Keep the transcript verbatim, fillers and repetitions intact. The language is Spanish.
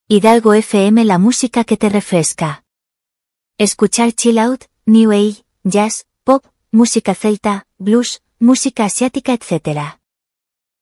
Hidalgo F M, la música que te refresca. Escuchar chill out, new age, jazz, pop, música celta, blues, música asiática, etcétera.